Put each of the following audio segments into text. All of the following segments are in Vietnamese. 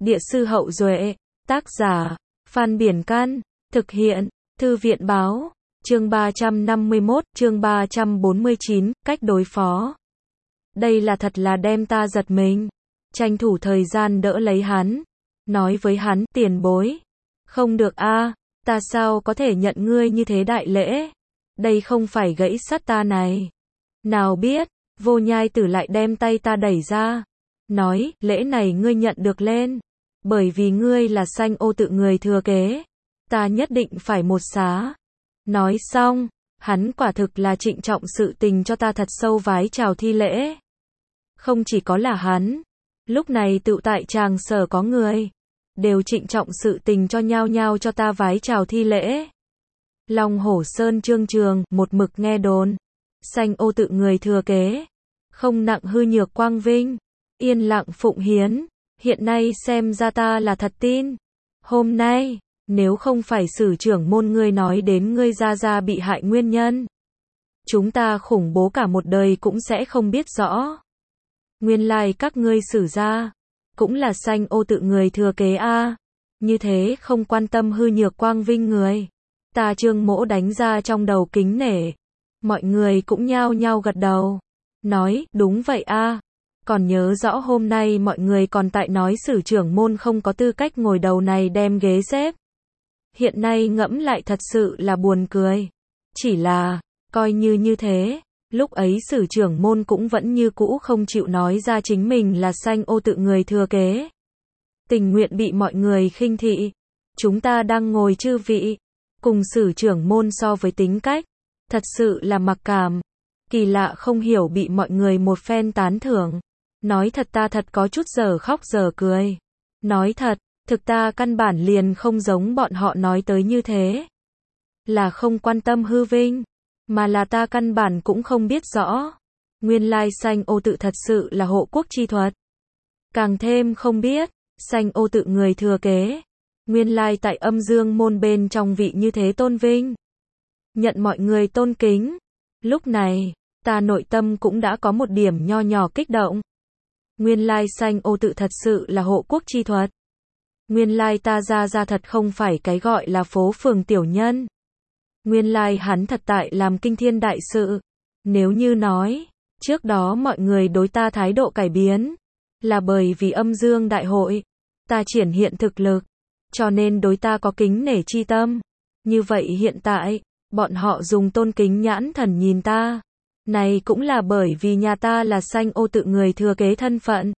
Địa sư Hậu Duệ, tác giả, Phan Biển Căn, thực hiện, Thư viện Báo, chương 351, chương 349, cách đối phó. Đây là thật là đem ta giật mình. Tranh thủ thời gian đỡ lấy hắn. Nói với hắn, tiền bối. Không được a, ta sao có thể nhận ngươi như thế đại lễ. Đây không phải gãy sắt ta này. Nào biết, Vô Nhai Tử lại đem tay ta đẩy ra. Nói, lễ này ngươi nhận được lên. Bởi vì ngươi là Sanh Ô Tự người thừa kế. Ta nhất định phải một xá. Nói xong, hắn quả thực là trịnh trọng sự tình cho ta thật sâu vái chào thi lễ. Không chỉ có là hắn. Lúc này tự tại tràng sở có người. Đều trịnh trọng sự tình cho nhau nhau cho ta vái chào thi lễ. Long Hổ Sơn Trương Trường, một mực nghe đồn. Sanh Ô Tự người thừa kế. Không nặng hư nhược quang vinh. Yên lặng phụng hiến. Hiện nay xem ra ta là thật tin. Hôm nay, nếu không phải Sử trưởng môn ngươi nói đến ngươi gia bị hại nguyên nhân. Chúng ta khủng bố cả một đời cũng sẽ không biết rõ. Nguyên lai các ngươi Sử gia cũng là Sanh Ô Tự người thừa kế a. Như thế không quan tâm hư nhược quang vinh người. Ta Trương Mỗ đánh ra trong đầu kính nể. Mọi người cũng nhao nhao gật đầu. Nói, đúng vậy a. Còn nhớ rõ hôm nay mọi người còn tại nói Sử trưởng môn không có tư cách ngồi đầu này đem ghế xếp. Hiện nay ngẫm lại thật sự là buồn cười. Chỉ là, coi như thế, lúc ấy Sử trưởng môn cũng vẫn như cũ không chịu nói ra chính mình là Sanh Ô Tự người thừa kế. Tình nguyện bị mọi người khinh thị. Chúng ta đang ngồi chư vị, cùng Sử trưởng môn so với tính cách, thật sự là mặc cảm. Kỳ lạ không hiểu bị mọi người một phen tán thưởng. Nói thật ta thật có chút giờ khóc giờ cười. Nói thật, thực ta căn bản liền không giống bọn họ nói tới như thế. Là không quan tâm hư vinh, mà là ta căn bản cũng không biết rõ. Nguyên lai Sanh Ô Tự thật sự là hộ quốc chi thuật. Càng thêm không biết, Sanh Ô Tự người thừa kế. Nguyên lai tại Âm Dương môn bên trong vị như thế tôn vinh. Nhận mọi người tôn kính. Lúc này, ta nội tâm cũng đã có một điểm nho nhỏ kích động. Nguyên lai Sanh Ô Tự thật sự là hộ quốc chi thuật. Nguyên lai ta ra thật không phải cái gọi là phố phường tiểu nhân. Nguyên lai hắn thật tại làm kinh thiên đại sự. Nếu như nói, trước đó mọi người đối ta thái độ cải biến, là bởi vì Âm Dương đại hội, ta triển hiện thực lực, cho nên đối ta có kính nể chi tâm. Như vậy hiện tại, bọn họ dùng tôn kính nhãn thần nhìn ta. Này cũng là bởi vì nhà ta là Sanh Ô Tự người thừa kế thân phận.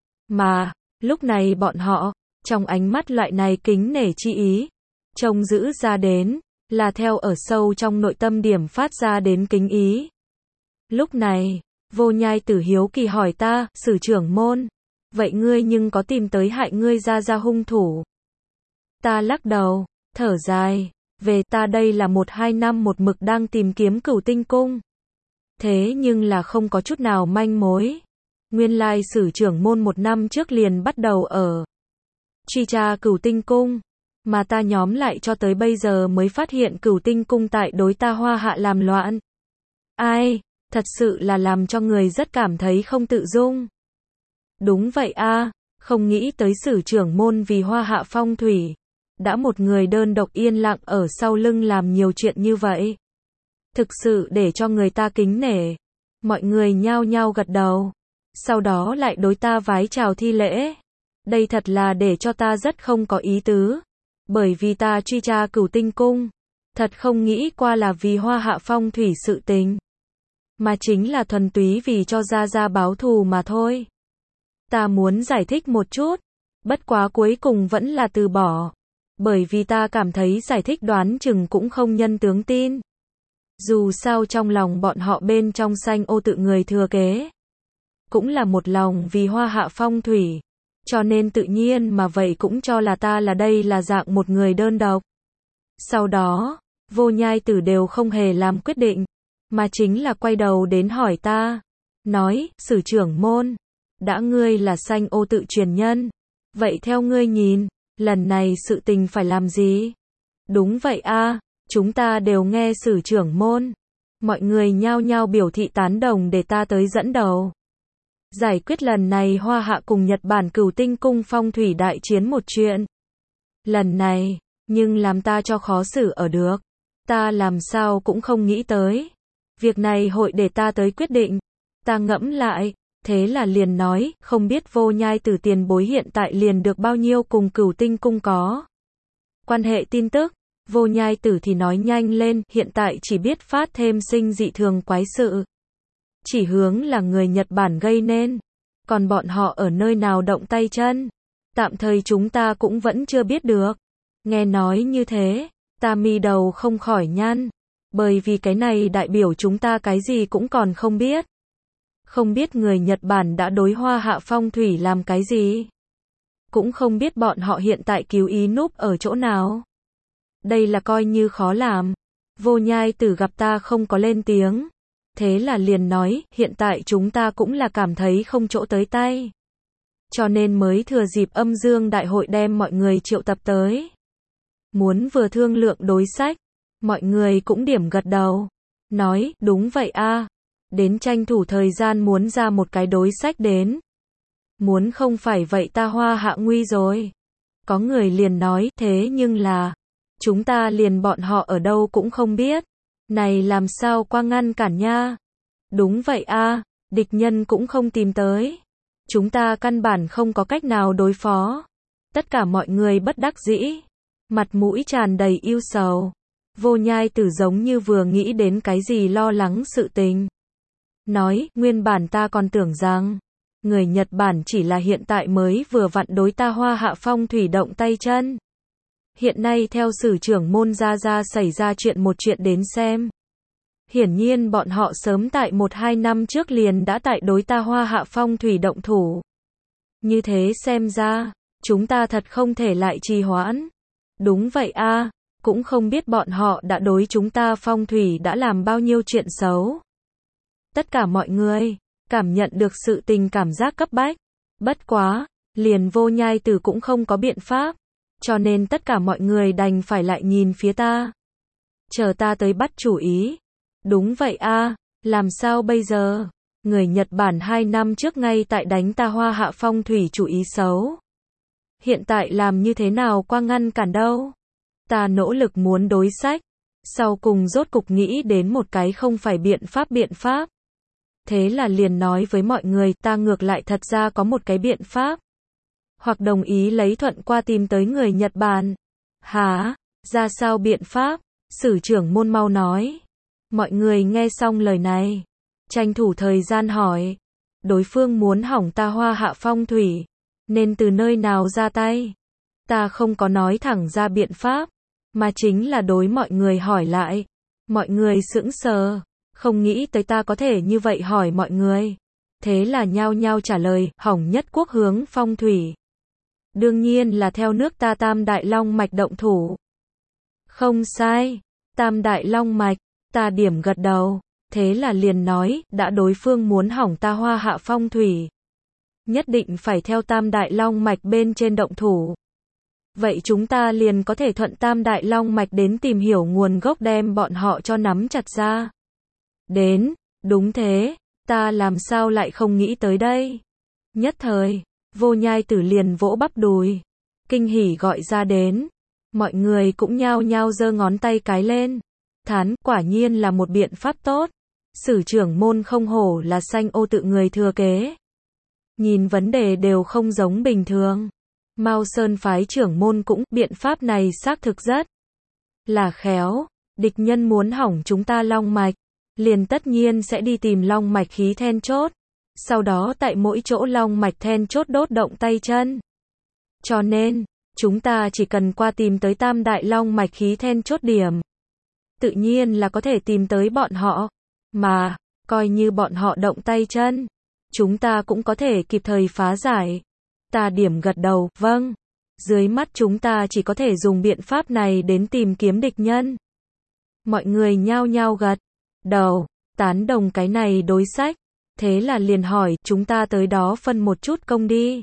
Mà, lúc này bọn họ, trong ánh mắt loại này kính nể chi ý, trông giữ ra đến, là theo ở sâu trong nội tâm điểm phát ra đến kính ý. Lúc này, Vô Nhai Tử hiếu kỳ hỏi ta, Sử trưởng môn, vậy ngươi nhưng có tìm tới hại ngươi ra hung thủ? Ta lắc đầu, thở dài, về ta đây là 1-2 năm một mực đang tìm kiếm Cửu Tinh Cung. Thế nhưng là không có chút nào manh mối. Nguyên lai Sử trưởng môn 1 năm trước liền bắt đầu ở truy tra Cửu Tinh Cung, mà ta nhóm lại cho tới bây giờ mới phát hiện Cửu Tinh Cung tại đối ta Hoa Hạ làm loạn. Ai, thật sự là làm cho người rất cảm thấy không tự dung. Đúng vậy a, không nghĩ tới Sử trưởng môn vì Hoa Hạ phong thủy, đã một người đơn độc yên lặng ở sau lưng làm nhiều chuyện như vậy. Thực sự để cho người ta kính nể. Mọi người nhao nhao gật đầu. Sau đó lại đối ta vái chào thi lễ. Đây thật là để cho ta rất không có ý tứ. Bởi vì ta truy tra Cửu Tinh Cung. Thật không nghĩ qua là vì Hoa Hạ phong thủy sự tình. Mà chính là thuần túy vì cho gia báo thù mà thôi. Ta muốn giải thích một chút. Bất quá cuối cùng vẫn là từ bỏ. Bởi vì ta cảm thấy giải thích đoán chừng cũng không nhân tướng tin. Dù sao trong lòng bọn họ bên trong Sanh Ô Tự người thừa kế, cũng là một lòng vì Hoa Hạ phong thủy, cho nên tự nhiên mà vậy cũng cho là ta là đây là dạng một người đơn độc. Sau đó, Vô Nhai Tử đều không hề làm quyết định, mà chính là quay đầu đến hỏi ta, nói, Sử trưởng môn, đã ngươi là Sanh Ô Tự truyền nhân, vậy theo ngươi nhìn, lần này sự tình phải làm gì? Đúng vậy a. Chúng ta đều nghe Sử trưởng môn. Mọi người nhao nhao biểu thị tán đồng để ta tới dẫn đầu. giải quyết lần này Hoa Hạ cùng Nhật Bản Cửu Tinh cung phong thủy đại chiến một chuyện. Lần này, nhưng làm ta cho khó xử ở được. Ta làm sao cũng không nghĩ tới. Việc này hội để ta tới quyết định. Ta ngẫm lại, thế là liền nói, không biết Vô Nhai Tử tiền bối hiện tại liền được bao nhiêu cùng Cửu Tinh cung có quan hệ tin tức. Vô Nhai Tử thì nói nhanh lên, hiện tại chỉ biết phát thêm sinh dị thường quái sự. Chỉ hướng là người Nhật Bản gây nên. Còn bọn họ ở nơi nào động tay chân, tạm thời chúng ta cũng vẫn chưa biết được. Nghe nói như thế, ta mi đầu không khỏi nhăn. Bởi vì cái này đại biểu chúng ta cái gì cũng còn không biết. Không biết người Nhật Bản đã đối Hoa Hạ phong thủy làm cái gì. Cũng không biết bọn họ hiện tại cứu ý núp ở chỗ nào. Đây là coi như khó làm. Vô Nhai Tử gặp ta không có lên tiếng. Thế là liền nói, hiện tại chúng ta cũng là cảm thấy không chỗ tới tay. Cho nên mới thừa dịp âm dương đại hội đem mọi người triệu tập tới. Muốn vừa thương lượng đối sách. Mọi người cũng điểm gật đầu. Nói, đúng vậy a. Đến tranh thủ thời gian muốn ra một cái đối sách đến. Muốn không phải vậy ta Hoa Hạ nguy rồi. Có người liền nói, thế nhưng là, chúng ta liền bọn họ ở đâu cũng không biết. Này làm sao qua ngăn cản nha. Đúng vậy a, địch nhân cũng không tìm tới. Chúng ta căn bản không có cách nào đối phó. Tất cả mọi người bất đắc dĩ. Mặt mũi tràn đầy ưu sầu. Vô Nhai Tử giống như vừa nghĩ đến cái gì lo lắng sự tình. Nói, nguyên bản ta còn tưởng rằng, người Nhật Bản chỉ là hiện tại mới vừa vặn đối ta Hoa Hạ phong thủy động tay chân. Hiện nay theo sử trưởng môn ra xảy ra một chuyện đến xem. Hiển nhiên bọn họ sớm tại 1-2 năm trước liền đã tại đối ta Hoa Hạ phong thủy động thủ. Như thế xem ra, chúng ta thật không thể lại trì hoãn. Đúng vậy a, cũng không biết bọn họ đã đối chúng ta phong thủy đã làm bao nhiêu chuyện xấu. Tất cả mọi người cảm nhận được sự tình cảm giác cấp bách. Bất quá, liền Vô Nhai Tử cũng không có biện pháp. Cho nên tất cả mọi người đành phải lại nhìn phía ta. Chờ ta tới bắt chủ ý. Đúng vậy a, làm sao bây giờ? Người Nhật Bản 2 năm trước ngay tại đánh ta Hoa Hạ phong thủy chủ ý xấu. Hiện tại làm như thế nào qua ngăn cản đâu? Ta nỗ lực muốn đối sách. Sau cùng rốt cục nghĩ đến một cái không phải biện pháp. Thế là liền nói với mọi người, ta ngược lại thật ra có một cái biện pháp. Hoặc đồng ý lấy thuận qua tìm tới người Nhật Bản. Hả? Ra sao biện pháp? Sử trưởng môn mau nói. Mọi người nghe xong lời này, tranh thủ thời gian hỏi. Đối phương muốn hỏng ta Hoa Hạ phong thủy, nên từ nơi nào ra tay? Ta không có nói thẳng ra biện pháp, mà chính là đối mọi người hỏi lại. Mọi người sững sờ, không nghĩ tới ta có thể như vậy hỏi mọi người. Thế là nhao nhao trả lời, hỏng nhất quốc hướng phong thủy. Đương nhiên là theo nước ta Tam Đại Long Mạch động thủ. Không sai, Tam Đại Long Mạch, ta điểm gật đầu. Thế là liền nói, đã đối phương muốn hỏng ta Hoa Hạ phong thủy, nhất định phải theo Tam Đại Long Mạch bên trên động thủ. Vậy chúng ta liền có thể thuận Tam Đại Long Mạch đến tìm hiểu nguồn gốc đem bọn họ cho nắm chặt ra. Đến, đúng thế, ta làm sao lại không nghĩ tới đây. Nhất thời, Vô Nhai Tử liền vỗ bắp đùi, kinh hỉ gọi ra đến. Mọi người cũng nhao nhao giơ ngón tay cái lên. Thán, quả nhiên là một biện pháp tốt. Sử trưởng môn không hổ là Sanh Ô tự người thừa kế. Nhìn vấn đề đều không giống bình thường. Mao Sơn phái trưởng môn cũng, biện pháp này xác thực rất là khéo. Địch nhân muốn hỏng chúng ta long mạch, liền tất nhiên sẽ đi tìm long mạch khí then chốt. Sau đó tại mỗi chỗ long mạch then chốt đốt động tay chân. Cho nên, chúng ta chỉ cần qua tìm tới Tam Đại Long Mạch khí then chốt điểm. Tự nhiên là có thể tìm tới bọn họ. Mà, coi như bọn họ động tay chân, chúng ta cũng có thể kịp thời phá giải. Ta điểm gật đầu, vâng. Dưới mắt chúng ta chỉ có thể dùng biện pháp này đến tìm kiếm địch nhân. Mọi người nhao nhao gật đầu, tán đồng cái này đối sách. Thế là liền hỏi, chúng ta tới đó phân một chút công đi.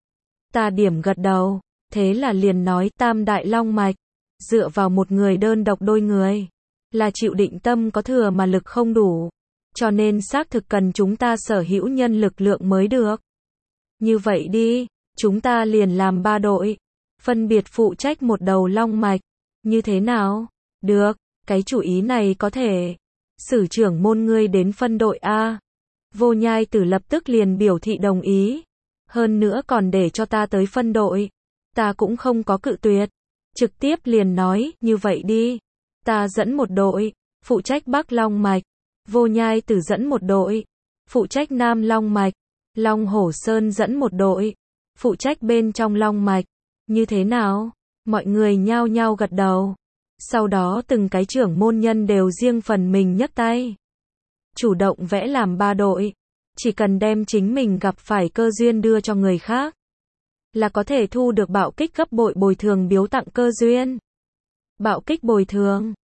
Ta điểm gật đầu. Thế là liền nói, Tam Đại Long Mạch, dựa vào một người đơn độc đôi người, là chịu định tâm có thừa mà lực không đủ. cho nên xác thực cần chúng ta sở hữu nhân lực lượng mới được. Như vậy đi, chúng ta liền làm 3 đội, phân biệt phụ trách một đầu long mạch. Như thế nào? Được, cái chủ ý này có thể. Sử trưởng môn ngươi đến phân đội A. Vô Nhai Tử lập tức liền biểu thị đồng ý. Hơn nữa còn để cho ta tới phân đội. Ta cũng không có cự tuyệt. Trực tiếp liền nói, như vậy đi. Ta dẫn một đội, phụ trách Bắc Long Mạch. Vô Nhai Tử dẫn một đội, phụ trách Nam Long Mạch. Long Hổ Sơn dẫn một đội, phụ trách bên trong Long Mạch. Như thế nào? Mọi người nhao nhao gật đầu. Sau đó từng cái trưởng môn nhân đều riêng phần mình nhấc tay. Chủ động vẽ làm 3 đội. Chỉ cần đem chính mình gặp phải cơ duyên đưa cho người khác, là có thể thu được bạo kích gấp bội bồi thường biếu tặng cơ duyên. Bạo kích bồi thường.